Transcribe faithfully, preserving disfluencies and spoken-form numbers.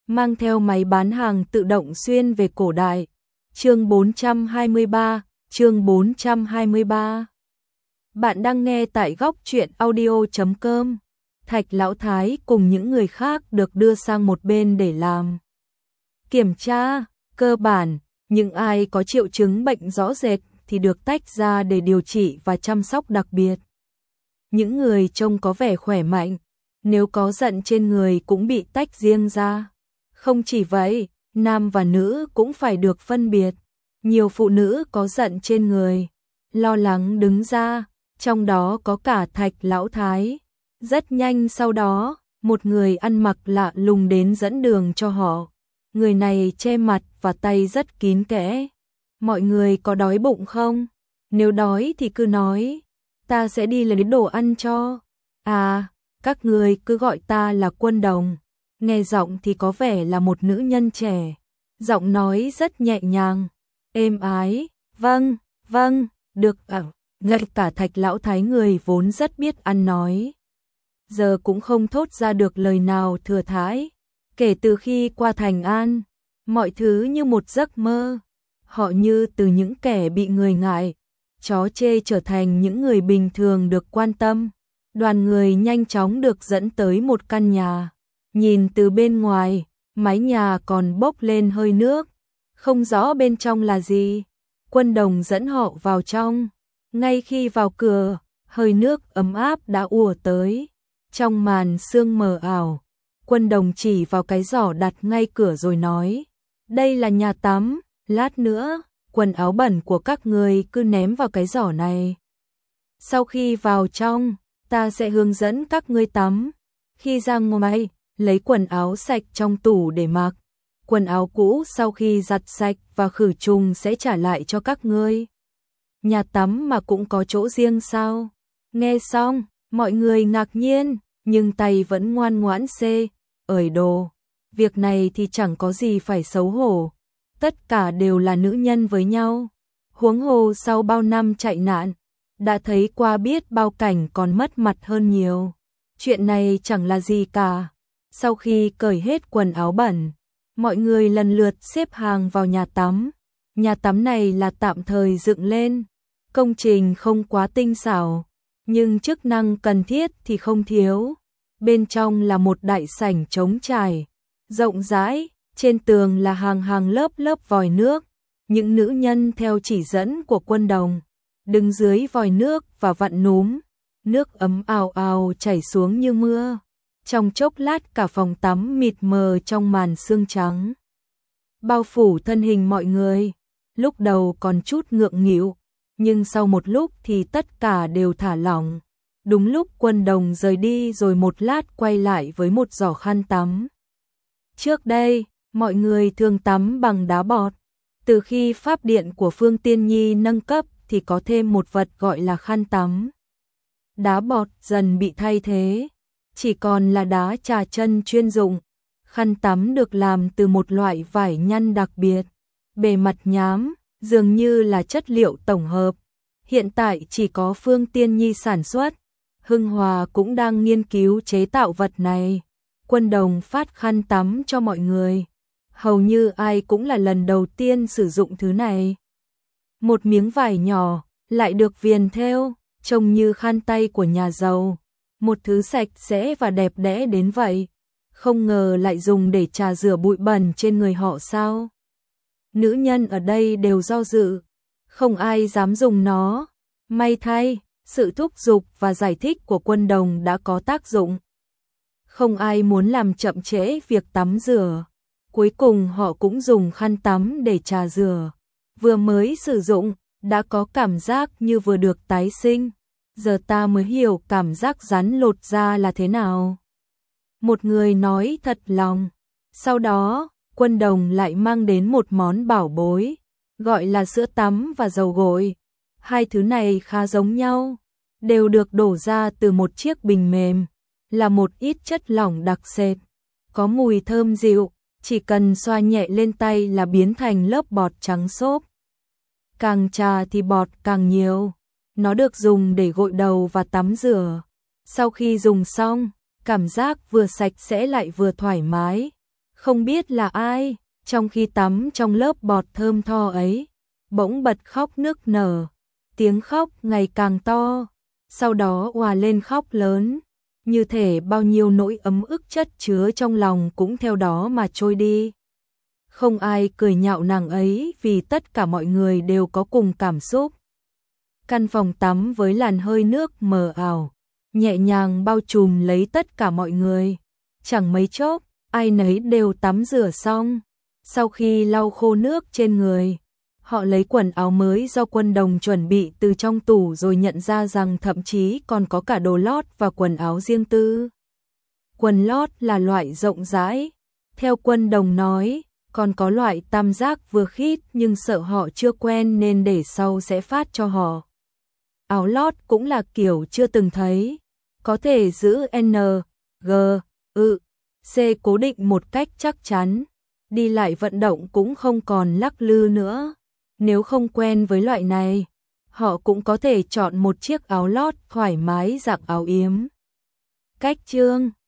mang theo máy bán hàng tự động xuyên về cổ đại. Chương bốn trăm hai mươi ba, chương bốn trăm hai mươi ba. Bạn đang nghe tại góc truyện audio chấm com. Thạch Lão Thái cùng những người khác được đưa sang một bên để làm kiểm tra. Cơ bản, những ai có triệu chứng bệnh rõ rệt thì được tách ra để điều trị và chăm sóc đặc biệt. Những người trông có vẻ khỏe mạnh, nếu có giận trên người cũng bị tách riêng ra. Không chỉ vậy, nam và nữ cũng phải được phân biệt. Nhiều phụ nữ có giận trên người, lo lắng đứng ra, trong đó có cả Thạch Lão Thái. Rất nhanh sau đó, một người ăn mặc lạ lùng đến dẫn đường cho họ. Người này che mặt và tay rất kín kẽ. Mọi người có đói bụng không? Nếu đói thì cứ nói, ta sẽ đi lấy đồ ăn cho. À, các người cứ gọi ta là Quân Đồng. Nghe giọng thì có vẻ là một nữ nhân trẻ. Giọng nói rất nhẹ nhàng, êm ái. Vâng, vâng, được ạ. Ngay cả Thạch Lão Thái người vốn rất biết ăn nói, giờ cũng không thốt ra được lời nào thừa thãi. Kể từ khi qua Thành An, mọi thứ như một giấc mơ. Họ như từ những kẻ bị người ngại, chó chê trở thành những người bình thường được quan tâm. Đoàn người nhanh chóng được dẫn tới một căn nhà. Nhìn từ bên ngoài, mái nhà còn bốc lên hơi nước, không rõ bên trong là gì. Quân Đồng dẫn họ vào trong. Ngay khi vào cửa, hơi nước ấm áp đã ùa tới. Trong màn sương mờ ảo, Quân Đồng chỉ vào cái giỏ đặt ngay cửa rồi nói, đây là nhà tắm, lát nữa, quần áo bẩn của các người cứ ném vào cái giỏ này. Sau khi vào trong, ta sẽ hướng dẫn các ngươi tắm. Khi ra ngoài, lấy quần áo sạch trong tủ để mặc. Quần áo cũ sau khi giặt sạch và khử trùng sẽ trả lại cho các ngươi. Nhà tắm mà cũng có chỗ riêng sao? Nghe xong, mọi người ngạc nhiên, nhưng tay vẫn ngoan ngoãn xê, ởi đồ. Việc này thì chẳng có gì phải xấu hổ. Tất cả đều là nữ nhân với nhau. Huống hồ sau bao năm chạy nạn, đã thấy qua biết bao cảnh còn mất mặt hơn nhiều. Chuyện này chẳng là gì cả. Sau khi cởi hết quần áo bẩn, mọi người lần lượt xếp hàng vào nhà tắm. Nhà tắm này là tạm thời dựng lên. Công trình không quá tinh xảo, nhưng chức năng cần thiết thì không thiếu. Bên trong là một đại sảnh trống trải, rộng rãi, trên tường là hàng hàng lớp lớp vòi nước. Những nữ nhân theo chỉ dẫn của Quân Đồng, đứng dưới vòi nước và vặn núm. Nước ấm ào ào chảy xuống như mưa. Trong chốc lát cả phòng tắm mịt mờ trong màn sương trắng, bao phủ thân hình mọi người. Lúc đầu còn chút ngượng nghịu, nhưng sau một lúc thì tất cả đều thả lỏng. Đúng lúc Quân Đồng rời đi rồi một lát quay lại với một giỏ khăn tắm. Trước đây, mọi người thường tắm bằng đá bọt. Từ khi pháp điện của Phương Tiên Nhi nâng cấp thì có thêm một vật gọi là khăn tắm. Đá bọt dần bị thay thế, chỉ còn là đá trà chân chuyên dụng. Khăn tắm được làm từ một loại vải nhăn đặc biệt, bề mặt nhám, dường như là chất liệu tổng hợp. Hiện tại chỉ có Phương Tiên Nhi sản xuất. Hưng Hòa cũng đang nghiên cứu chế tạo vật này. Quân Đồng phát khăn tắm cho mọi người. Hầu như ai cũng là lần đầu tiên sử dụng thứ này. Một miếng vải nhỏ, lại được viền thêu, trông như khăn tay của nhà giàu. Một thứ sạch sẽ và đẹp đẽ đến vậy. Không ngờ lại dùng để chà rửa bụi bẩn trên người họ sao? Nữ nhân ở đây đều do dự, không ai dám dùng nó. May thay, sự thúc giục và giải thích của Quân Đồng đã có tác dụng. Không ai muốn làm chậm trễ việc tắm rửa. Cuối cùng họ cũng dùng khăn tắm để chà rửa. Vừa mới sử dụng, đã có cảm giác như vừa được tái sinh. Giờ ta mới hiểu cảm giác rắn lột da là thế nào. Một người nói thật lòng. Sau đó, Quân Đồng lại mang đến một món bảo bối, gọi là sữa tắm và dầu gội. Hai thứ này khá giống nhau, đều được đổ ra từ một chiếc bình mềm, là một ít chất lỏng đặc sệt, có mùi thơm dịu, chỉ cần xoa nhẹ lên tay là biến thành lớp bọt trắng xốp. Càng trà thì bọt càng nhiều, nó được dùng để gội đầu và tắm rửa. Sau khi dùng xong, cảm giác vừa sạch sẽ lại vừa thoải mái. Không biết là ai, trong khi tắm trong lớp bọt thơm tho ấy, bỗng bật khóc nức nở, tiếng khóc ngày càng to, sau đó òa lên khóc lớn, như thể bao nhiêu nỗi ấm ức chất chứa trong lòng cũng theo đó mà trôi đi. Không ai cười nhạo nàng ấy vì tất cả mọi người đều có cùng cảm xúc. Căn phòng tắm với làn hơi nước mờ ảo, nhẹ nhàng bao trùm lấy tất cả mọi người. Chẳng mấy chốc, ai nấy đều tắm rửa xong. Sau khi lau khô nước trên người, họ lấy quần áo mới do quân đồng chuẩn bị từ trong tủ rồi nhận ra rằng thậm chí còn có cả đồ lót và quần áo riêng tư. Quần lót là loại rộng rãi. Theo quân đồng nói, còn có loại tam giác vừa khít nhưng sợ họ chưa quen nên để sau sẽ phát cho họ. Áo lót cũng là kiểu chưa từng thấy, có thể giữ N, G, ự, C cố định một cách chắc chắn, đi lại vận động cũng không còn lắc lư nữa. Nếu không quen với loại này, họ cũng có thể chọn một chiếc áo lót thoải mái dạng áo yếm. Cách chương